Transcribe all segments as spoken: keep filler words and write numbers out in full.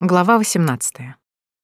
Глава восемнадцатая.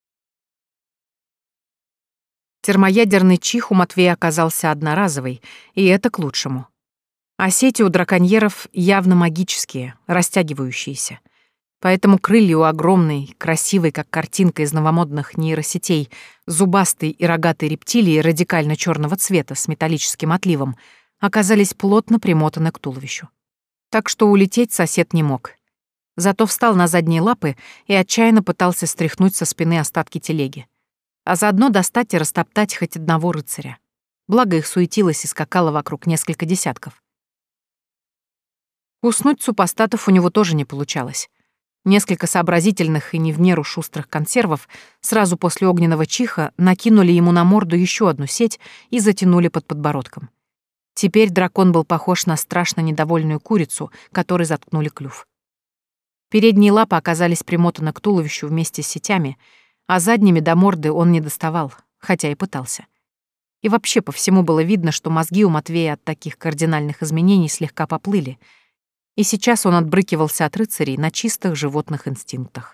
Термоядерный чих у Матвея оказался одноразовый, и это к лучшему. А сети у драконьеров явно магические, растягивающиеся. Поэтому крылья у огромной, красивой, как картинка из новомодных нейросетей, зубастой и рогатой рептилии радикально черного цвета с металлическим отливом оказались плотно примотаны к туловищу. Так что улететь сосед не мог. Зато встал на задние лапы и отчаянно пытался стряхнуть со спины остатки телеги, а заодно достать и растоптать хоть одного рыцаря. Благо их суетилось и скакало вокруг несколько десятков. Уснуть супостатов у него тоже не получалось. Несколько сообразительных и не в меру шустрых консервов сразу после огненного чиха накинули ему на морду еще одну сеть и затянули под подбородком. Теперь дракон был похож на страшно недовольную курицу, которой заткнули клюв. Передние лапы оказались примотаны к туловищу вместе с сетями, а задними до морды он не доставал, хотя и пытался. И вообще по всему было видно, что мозги у Матвея от таких кардинальных изменений слегка поплыли, и сейчас он отбрыкивался от рыцарей на чистых животных инстинктах.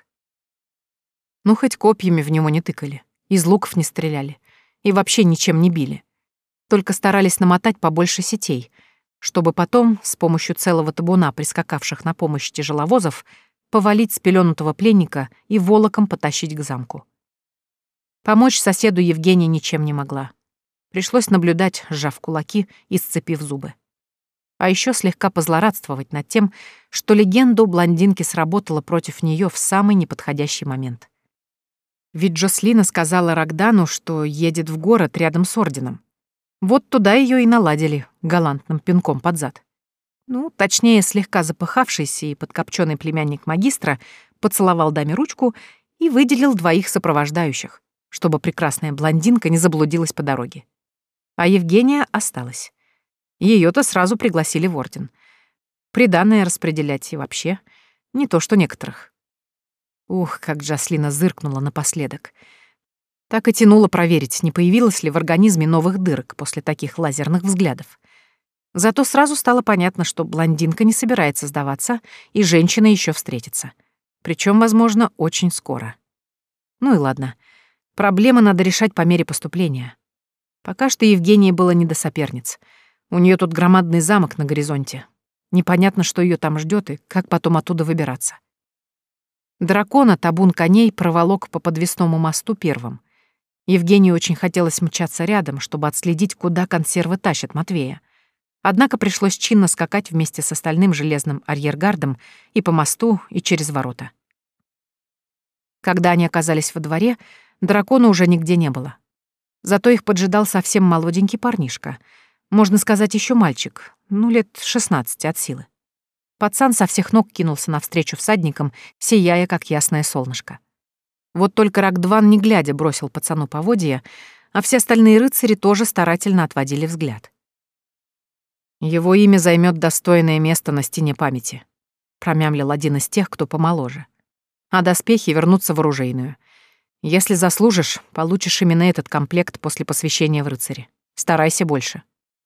Ну, хоть копьями в него не тыкали, из луков не стреляли и вообще ничем не били. Только старались намотать побольше сетей, чтобы потом, с помощью целого табуна прискакавших на помощь тяжеловозов, повалить спелёнутого пленника и волоком потащить к замку. Помочь соседу Евгения ничем не могла. Пришлось наблюдать, сжав кулаки и сцепив зубы. А еще слегка позлорадствовать над тем, что легенда у блондинки сработала против нее в самый неподходящий момент. Ведь Джослина сказала Рогдану, что едет в город рядом с орденом. Вот туда ее и наладили галантным пинком под зад. Ну, точнее, слегка запыхавшийся и подкопчённый племянник магистра поцеловал даме ручку и выделил двоих сопровождающих, чтобы прекрасная блондинка не заблудилась по дороге. А Евгения осталась. Её-то сразу пригласили в орден. Приданое распределять и вообще. Не то что некоторых. Ух, как Джаслина зыркнула напоследок. Так и тянуло проверить, не появилось ли в организме новых дырок после таких лазерных взглядов. Зато сразу стало понятно, что блондинка не собирается сдаваться, и женщина еще встретится. Причем, возможно, очень скоро. Ну и ладно. Проблемы надо решать по мере поступления. Пока что Евгении было не до соперниц. У нее тут громадный замок на горизонте. Непонятно, что ее там ждет и как потом оттуда выбираться. Дракона табун коней проволок по подвесному мосту первым. Евгении очень хотелось мчаться рядом, чтобы отследить, куда консервы тащат Матвея. Однако пришлось чинно скакать вместе с остальным железным арьергардом и по мосту, и через ворота. Когда они оказались во дворе, дракона уже нигде не было. Зато их поджидал совсем молоденький парнишка. Можно сказать, еще мальчик, ну, лет шестнадцати от силы. Пацан со всех ног кинулся навстречу всадникам, сияя, как ясное солнышко. Вот только Рогдван, не глядя, бросил пацану поводья, а все остальные рыцари тоже старательно отводили взгляд. «Его имя займет достойное место на стене памяти», — промямлил один из тех, кто помоложе. «А доспехи вернутся в оружейную. Если заслужишь, получишь именно этот комплект после посвящения в рыцари. Старайся больше».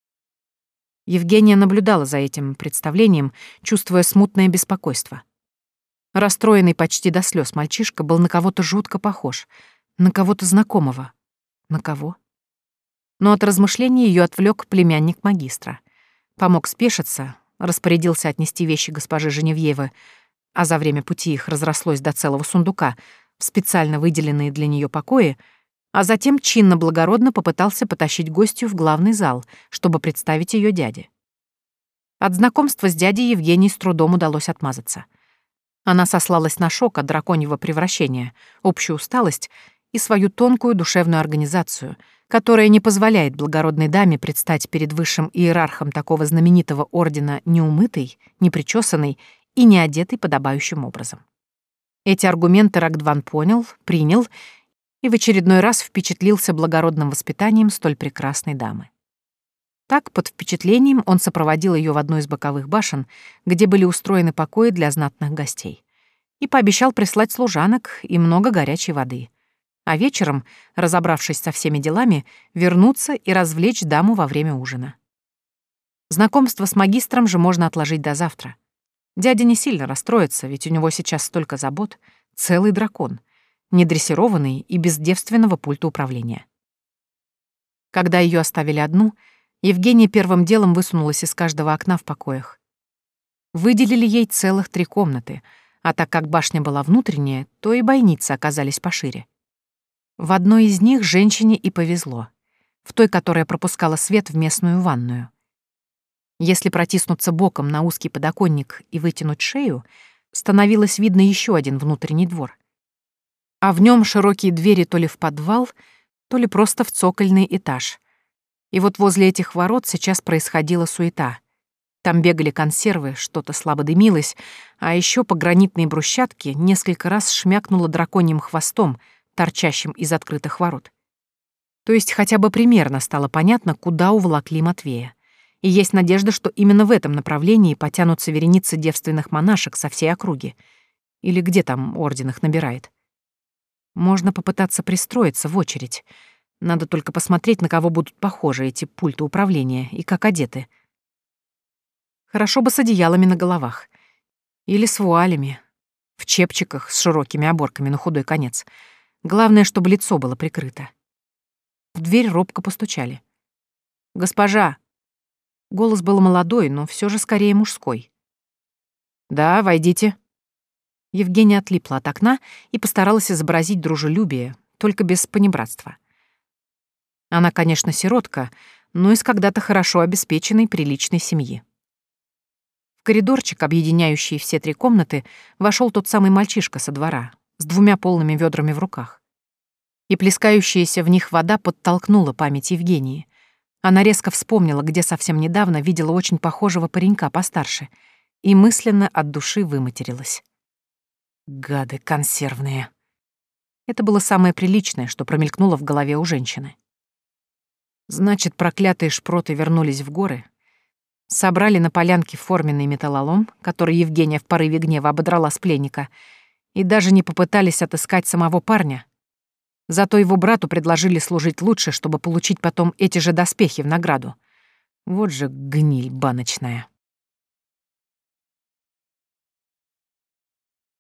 Евгения наблюдала за этим представлением, чувствуя смутное беспокойство. Расстроенный почти до слез мальчишка был на кого-то жутко похож, на кого-то знакомого. На кого? Но от размышлений ее отвлек племянник магистра. Помог спешиться, распорядился отнести вещи госпожи Женевьевы, а за время пути их разрослось до целого сундука в специально выделенные для нее покои, а затем чинно-благородно попытался потащить гостью в главный зал, чтобы представить ее дяде. От знакомства с дядей Евгении с трудом удалось отмазаться. Она сослалась на шок от драконьего превращения, общую усталость и свою тонкую душевную организацию, которая не позволяет благородной даме предстать перед высшим иерархом такого знаменитого ордена неумытой, непричесанной и не одетой подобающим образом. Эти аргументы Рогдван понял, принял и в очередной раз впечатлился благородным воспитанием столь прекрасной дамы. Так, под впечатлением, он сопроводил ее в одну из боковых башен, где были устроены покои для знатных гостей, и пообещал прислать служанок и много горячей воды. А вечером, разобравшись со всеми делами, вернуться и развлечь даму во время ужина. Знакомство с магистром же можно отложить до завтра. Дядя не сильно расстроится, ведь у него сейчас столько забот, целый дракон, недрессированный и без девственного пульта управления. Когда ее оставили одну, Евгения первым делом высунулась из каждого окна в покоях. Выделили ей целых три комнаты, а так как башня была внутренняя, то и бойницы оказались пошире. В одной из них женщине и повезло, в той, которая пропускала свет в местную ванную. Если протиснуться боком на узкий подоконник и вытянуть шею, становилось видно еще один внутренний двор. А в нем широкие двери то ли в подвал, то ли просто в цокольный этаж. И вот возле этих ворот сейчас происходила суета. Там бегали консервы, что-то слабо дымилось, а еще по гранитной брусчатке несколько раз шмякнуло драконьим хвостом, торчащим из открытых ворот. То есть хотя бы примерно стало понятно, куда уволокли Матвея. И есть надежда, что именно в этом направлении потянутся вереницы девственных монашек со всей округи. Или где там орден их набирает. Можно попытаться пристроиться в очередь. Надо только посмотреть, на кого будут похожи эти пульты управления и как одеты. Хорошо бы с одеялами на головах. Или с вуалями. В чепчиках с широкими оборками на худой конец. Главное, чтобы лицо было прикрыто. В дверь робко постучали. «Госпожа!» Голос был молодой, но все же скорее мужской. «Да, войдите». Евгения отлипла от окна и постаралась изобразить дружелюбие, только без понебратства. Она, конечно, сиротка, но из когда-то хорошо обеспеченной приличной семьи. В коридорчик, объединяющий все три комнаты, вошел тот самый мальчишка со двора, с двумя полными ведрами в руках. И плескающаяся в них вода подтолкнула память Евгении. Она резко вспомнила, где совсем недавно видела очень похожего паренька постарше, и мысленно от души выматерилась. Гады консервные. Это было самое приличное, что промелькнуло в голове у женщины. Значит, проклятые шпроты вернулись в горы, собрали на полянке форменный металлолом, который Евгения в порыве гнева ободрала с пленника, и даже не попытались отыскать самого парня. Зато его брату предложили служить лучше, чтобы получить потом эти же доспехи в награду. Вот же гниль баночная.